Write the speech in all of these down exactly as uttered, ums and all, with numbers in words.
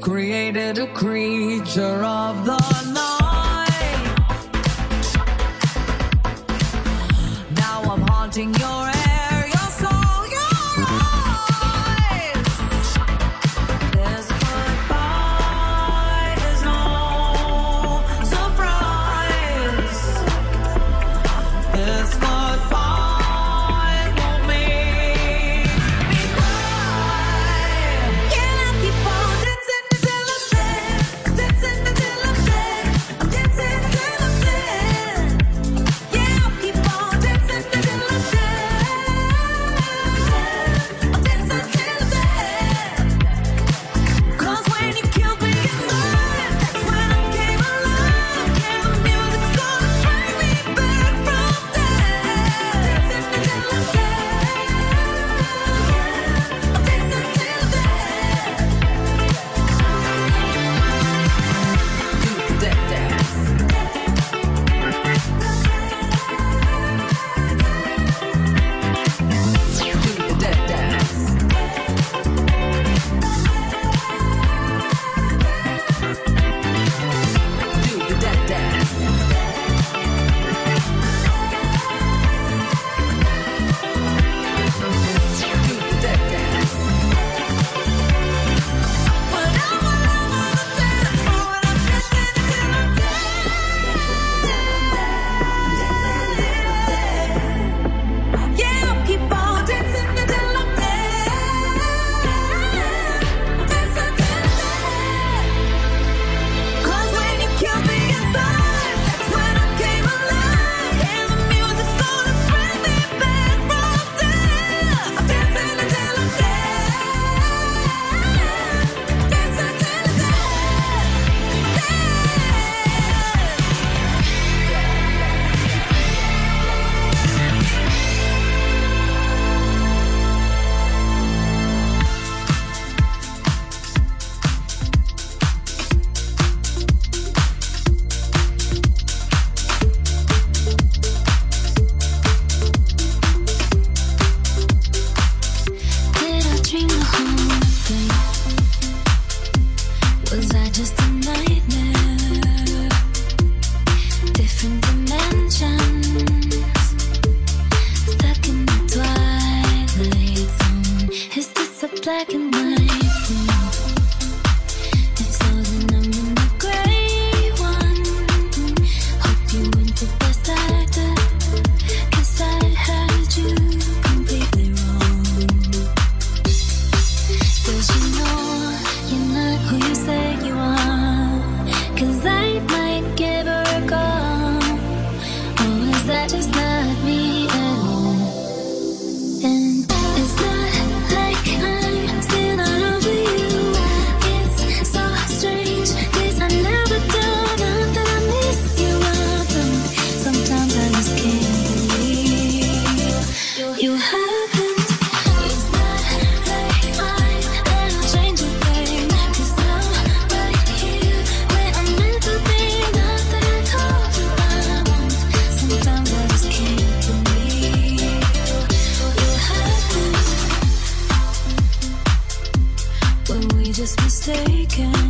created a creature of the night. Now I'm haunting your air, your soul, your eyes. This goodbye is no surprise. This goodbye won't make me cry. Yeah, I keep on dancing until I'm dead, dancing until I'm dead, I'm dancing until I'm dead. Yeah, I'll keep on dancing until I'm dead, I'm dancing until I'm dead. 'Cause when you killed me inside, that's when I came alive. Yeah, the music's gonna bring me back from dead. Dancing until I'm dead, I'm dancing until I'm dead. Do the dead dance. Do the dead dance. Do the dead dance. Do the dead dance. When I'm alone on the dance floor and I'm dancing until I'm dead. Yeah, I'll keep on dancing until I'm dead. Dancing until I'm dead. 'Cause when you killed me inside, that's when I came alive. Yeah, the music's gonna bring me back from dead. I'm dancing until I'm dead. Dancing until I'm dead. Did I dream the whole thing? Was I just a nightmare? Different dimensions, stuck in the twilight zone. Is this a black and white thing? If so, then I'm in the gray one. Hope you weren't the best actor, 'cause I had you completely wrong. Does you know you're not who you say you are? 'Cause I might give her a call. Or is that just not me at all? And it's not like I'm still not over you. It's so strange, 'cause I never do. Not that I miss you, but sometimes I just can't believe you happened. It's not like I'm gonna change a thing, 'cause I'm right here where I'm meant to be. Not that I told you I won't. Sometimes I just can't believe you happened. Were we just mistaken?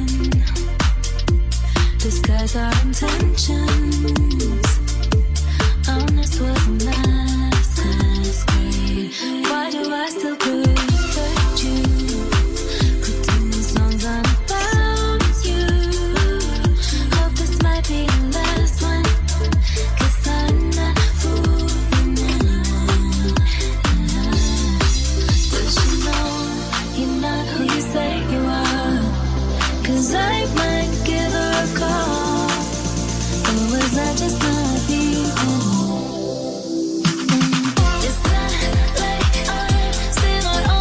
Disguise our intentions. Honest wasn't nice as great. Why do I still protect you? Pretending songs aren't about you. Hope this might be the last one, 'cause I'm not fooling anyone. Does you know you're not who you say you are? 'Cause I might give her a call. Or was I just not you? It's not like I'm still not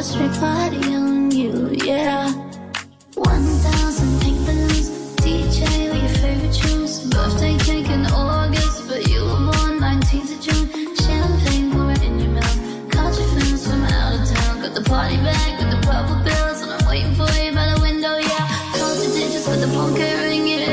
watch me party on you, yeah. One thousand pink balloons, D J with your favorite tunes. Birthday cake in August, but you were born nineteenth of June. Champagne pouring in your mouth, caught your friends from out of town. Got the party bag with the purple bills, and I'm waiting for you by the window, yeah. Count the digits with the phone carrying it.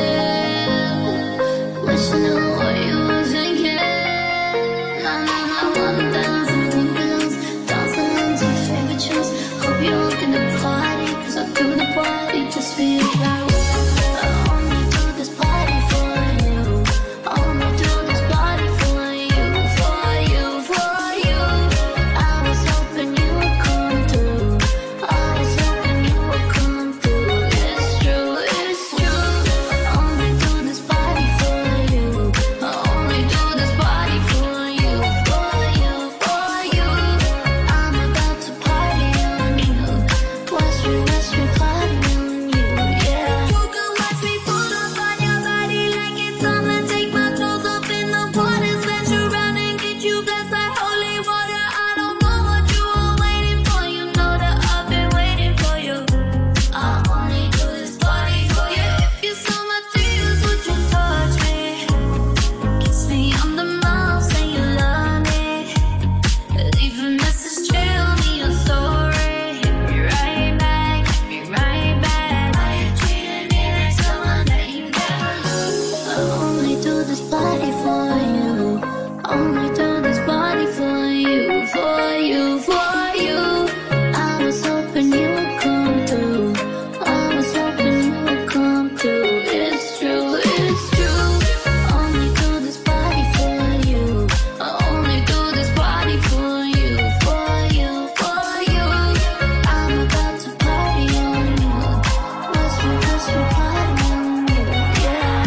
Wish I knew what you were thinking. Nah, nah, nah, one thousand pink balloons, dancing to your favorite tunes. Hope you're looking to party, cause I do the party just for you. Like, I only do this party for you. I only do this party for you, for you, for you. I was hoping you would come through. I was hoping you would come through. It's true, it's true. I only do this party for you. I only do this party for you, for you, for you. I'm about to party on you. Watch me, watch me party on you, yeah. You can watch me pull up on your body like it's summer. Take my clothes off in the water, splash around and get you blessed like holy water. I don't know what you were waiting for. You know that I've been waiting for you. I only do this party for you. If you saw my tears, would you touch me? Kiss me on the mouth, say you love me. Leave a message, tell me your story. Hit me right back, hit me right back. Why you treating me like someone that you never loved? I only do this party for you. I only do this party for you, for you, for you. I was hoping you would come through. I was hoping you would come through. It's true, it's true. I only do this party for you. I only do this party for you, for you, for you. I'm about to party on you. Watch me, watch me party on you, yeah.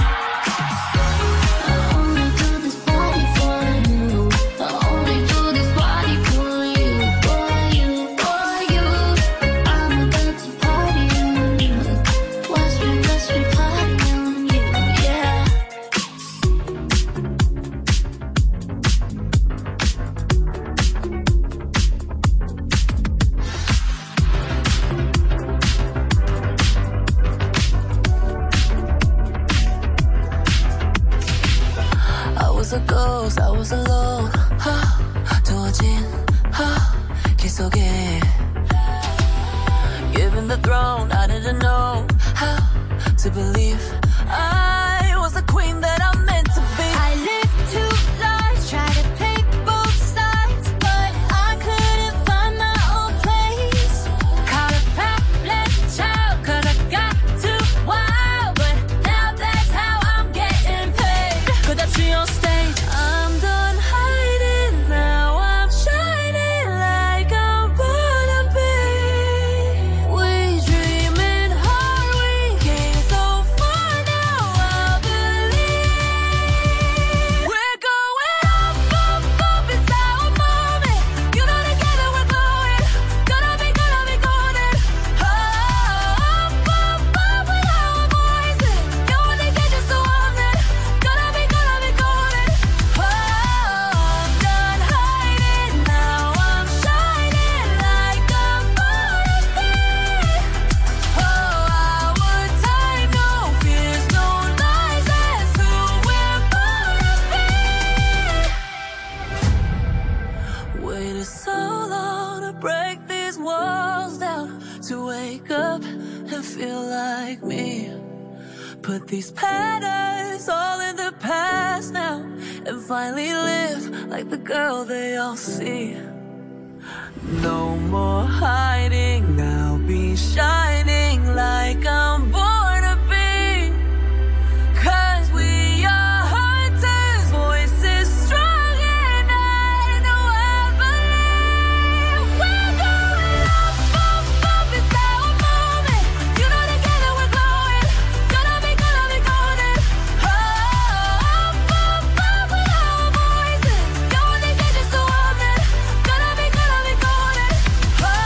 I only do this party for you. I only do this party for you, for you, for you. I'm about to party on you. Watch me, watch me party on you, yeah. I was a ghost, I was alone. 하, 두어진 하, 길 속에 given the throne, I didn't know how to believe I was the queen that I'm meant to be. I lived two lives, tried to pick both sides, but I couldn't find my own place. Caught a pack-led child, cause I got too wild, but now that's how I'm getting paid. 끝없이 on stage, I'm done hiding, now I'm shining like I'm born to be. We dreaming hard, we came so far, now I believe. We're going up, up, up, it's our moment. You know together we're glowing, gonna be, gonna be golden. Oh, up, up, up with our voices. You only get just so often, gonna be, gonna be golden. Oh, I'm done hiding, now I'm shining like I'm born to be. Oh, our time, no fears, no lies, that's who we're born to be. Waited so long to break these walls down, to wake up and feel like me. Put these patterns all in the past now, and finally live like the girl they all see. No more hiding, now be shining like I'm born to be. Cause we are hunters, voices strong, and I know I believe. We're going up, up, up, it's our moment. You know together we're glowing, gonna be, gonna be golden. Oh, up, up, up with our voices. You only get just so often, gonna be, gonna be golden. Oh,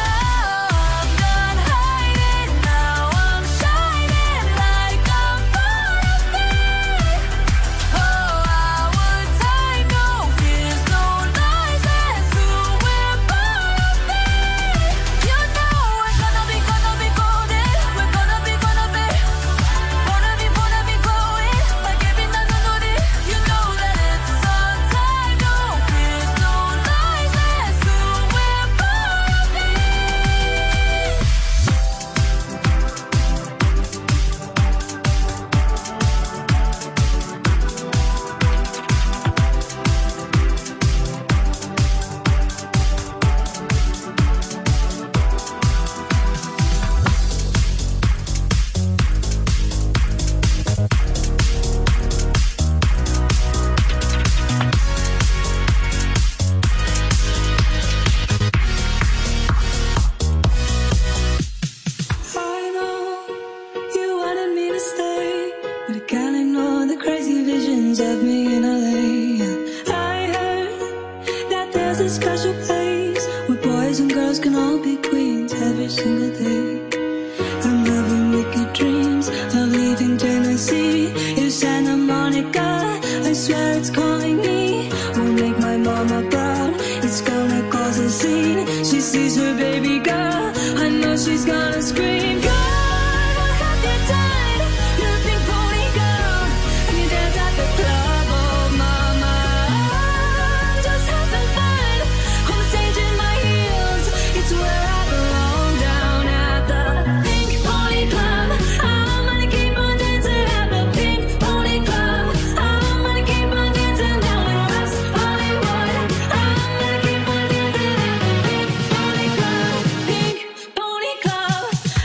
can all be queens every single day. I'm having wicked dreams of leaving Tennessee. It's Santa Monica, I swear it's calling me. Won't make my mama proud, it's gonna cause a scene. She sees her baby girl, I know she's gonna scream. God, what have you done? You're a pink pony girl, and you dance at the club. Oh mama, I'm just having fun on the stage in my heels. It's where I belong, down at the Pink Pony Club. I'm gonna keep on dancing at the Pink Pony Club. I'm gonna keep on dancing down in West Hollywood. I'm gonna keep on dancing at the Pink Pony Club. Pink Pony Club.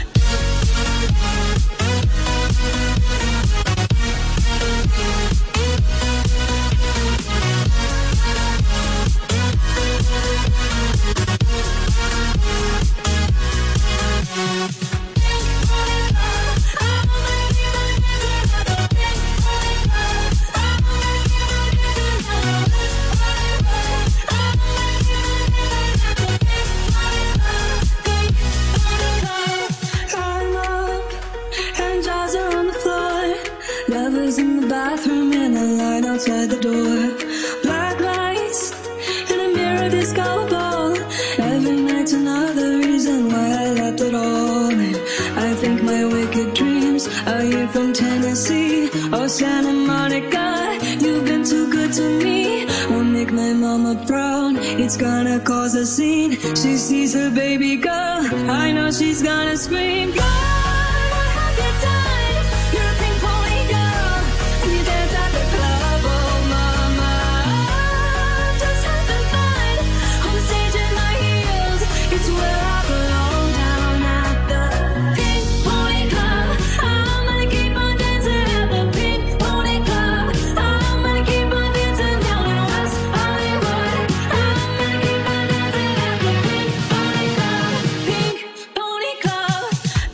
I'm up, and jaws are on the floor. Lovers in the bathroom and a line outside the door. Black lights and a mirror disco ball. Every night's another reason why I left it all. And I think my wicked dreams are here from Tennessee. Oh Santa Monica, you've been too good to me. Won't make my mama proud, it's gonna cause a scene. She sees her baby girl, I know she's gonna scream. God, what have you done? You're a pink pony girl, and you dance at the club. Oh mama, I'm just having fun on the stage in my heels. It's where I belong, down at the Pink Pony Club. I'm gonna keep on dancing at the Pink Pony Club. I'm gonna keep on dancing down in West Hollywood. I'm gonna keep on dancing at the Pink Pony Club. Pink Pony Club.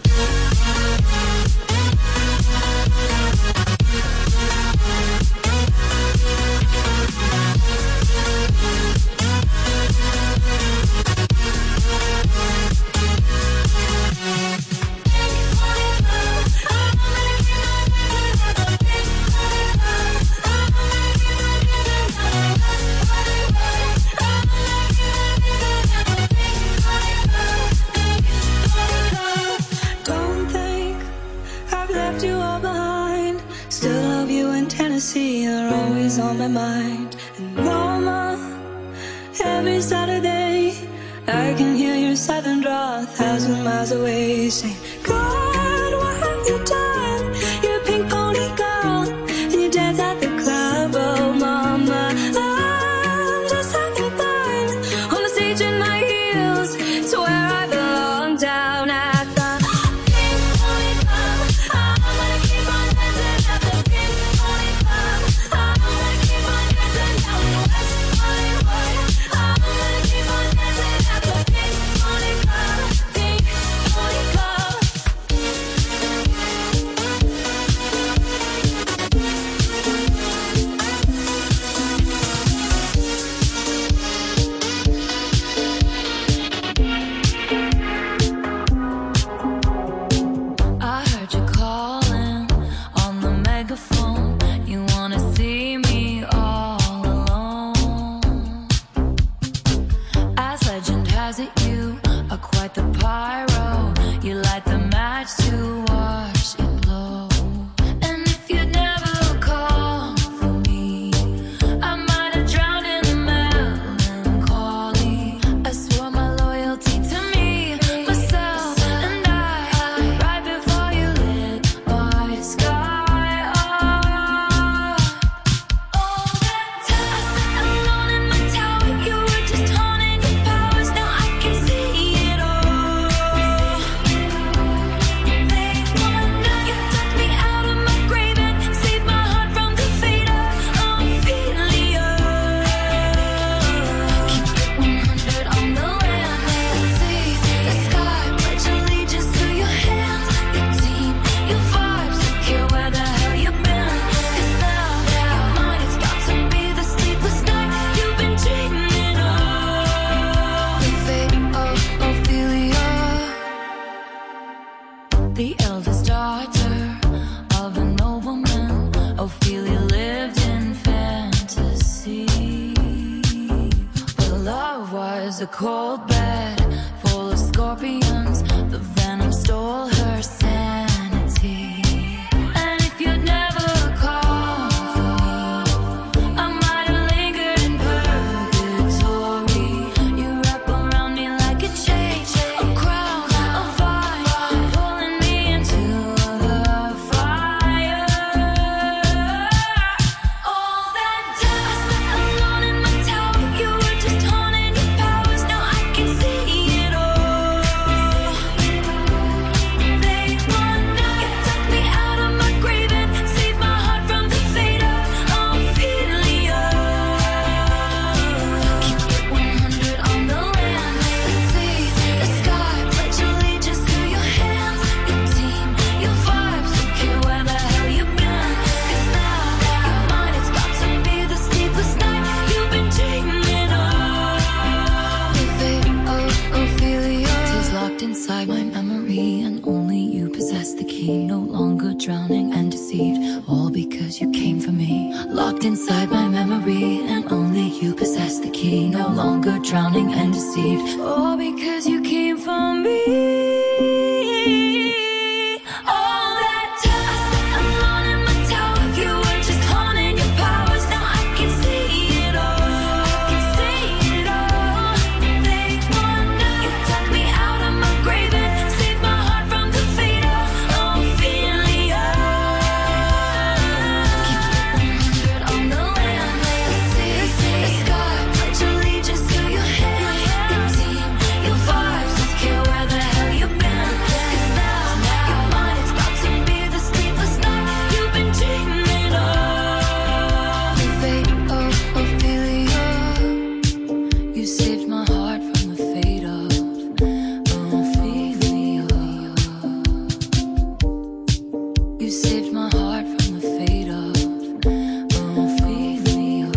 Don't think I've left you all behind. Still love you in Tennessee, you're always on my mind. And mama, every Saturday I can hear your southern draw a thousand miles away. Say, God, what have you done? You're a pink pony girl, and you dance at the club. Oh mama, I'm just having fun on the stage in my heels. It's where I belong, down at the Pink Pony Club. I'm gonna keep on dancing at the Pink Pony Club. I'm gonna keep on dancing down in West Hollywood. I'm gonna keep on dancing at the Pink Pony Club. Pink Pony Club. I heard you calling on the megaphone. You wanna see me all alone. As legend has it, you are quite the pyro. You light the match to watch it blow. And if you'd never called for me, I might have drowned in the melancholy. I swore my loyalty to me, myself, and I. Right before you lit my sky up. All that time I sat alone in my tower, you were just haunting your powers. Now I can see it all. was a cold bed full of scorpions. The venom stole her sanity. And if you'd never called for me, I might have lingered in purgatory. You wrap around me like a chain, a crown, a vine, pulling me into the fire. All that time I sat alone in my tower. You were just haunting your powers. Now I can see it all. They wonder. You took me out of my grave and saved my heart from the fate of Ophelia. Keep it one hundred on the land, the sea, the sky. Pledge allegiance to your hands, your team, your vibes. Don't care where the hell you've been. 'Cause now you're mine. It's about to be the sleepless night you've been dreaming of. The fate of Ophelia is locked inside my memory, and only you possess the key. No longer drowning and deceived, all because you came for me. Locked inside my memory, and only you possess the key. No longer drowning and deceived, all because you came for me. All that time I sat alone in my tower. You were just haunting your powers. Now I can see it all. I can see it all. They wonder. You took me out of my grave and saved my heart from the fate of Ophelia. Keep it one hundred on the land, the sea, the sky. Pledge allegiance to your hands, your team, your vibes. Don't care where the hell you've been. 'Cause now you're mine. It's about to be the sleepless night you've been dreaming of. The fate of Ophelia. You saved my heart from the fate of Ophelia. You saved my heart from the fate of Ophelia.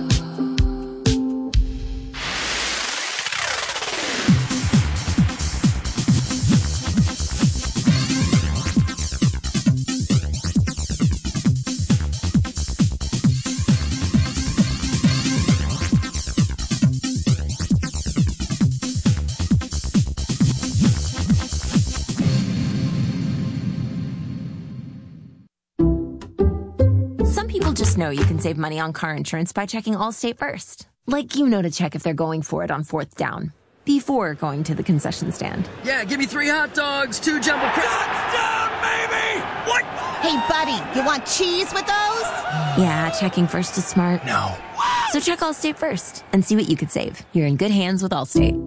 Some people just know you can save money on car insurance by checking Allstate first. Like you know to check if they're going for it on fourth down before going to the concession stand. Yeah, give me three hot dogs, two jumbo crackers. Touchdown, baby! What? Hey, buddy, you want cheese with those? Yeah, checking first is smart. No. So check Allstate first and see what you could save. You're in good hands with Allstate.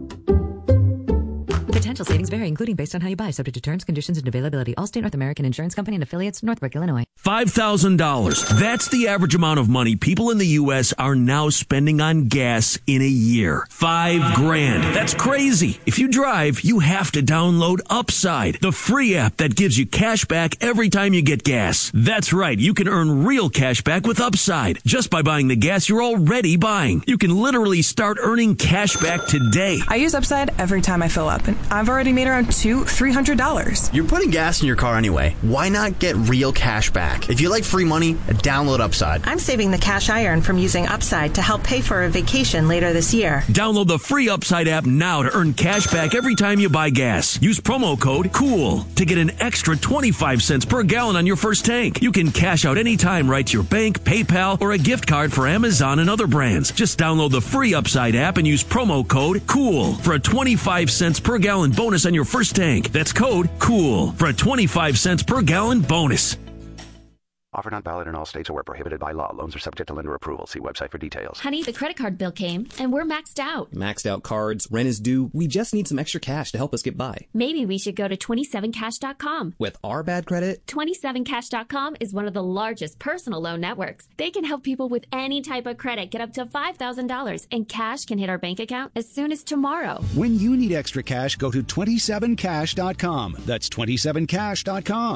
Potential savings vary, including based on how you buy, subject to terms, conditions, and availability. Allstate North American Insurance Company and affiliates, Northbrook, Illinois. five thousand dollars. That's the average amount of money people in the U S are now spending on gas in a year. Five grand. That's crazy. If you drive, you have to download Upside, the free app that gives you cash back every time you get gas. That's right. You can earn real cash back with Upside just by buying the gas you're already buying. You can literally start earning cash back today. I use Upside every time I fill up, and I've already made around two, three hundred dollars. You're putting gas in your car anyway. Why not get real cash back? If you like free money, download Upside. I'm saving the cash I earn from using Upside to help pay for a vacation later this year. Download the free Upside app now to earn cash back every time you buy gas. Use promo code COOL to get an extra twenty-five cents per gallon on your first tank. You can cash out anytime right to your bank, PayPal, or a gift card for Amazon and other brands. Just download the free Upside app and use promo code COOL for a twenty-five cents per gallon bonus on your first tank. That's code COOL for a twenty-five cents per gallon bonus. Offer not valid in all states or where prohibited by law. Loans are subject to lender approval. See website for details. Honey, the credit card bill came, and we're maxed out. Maxed out cards, rent is due. We just need some extra cash to help us get by. Maybe we should go to twenty-seven cash dot com. With our bad credit? twenty-seven cash dot com is one of the largest personal loan networks. They can help people with any type of credit get up to five thousand dollars, and cash can hit our bank account as soon as tomorrow. When you need extra cash, go to twenty-seven cash dot com. That's twenty-seven cash dot com.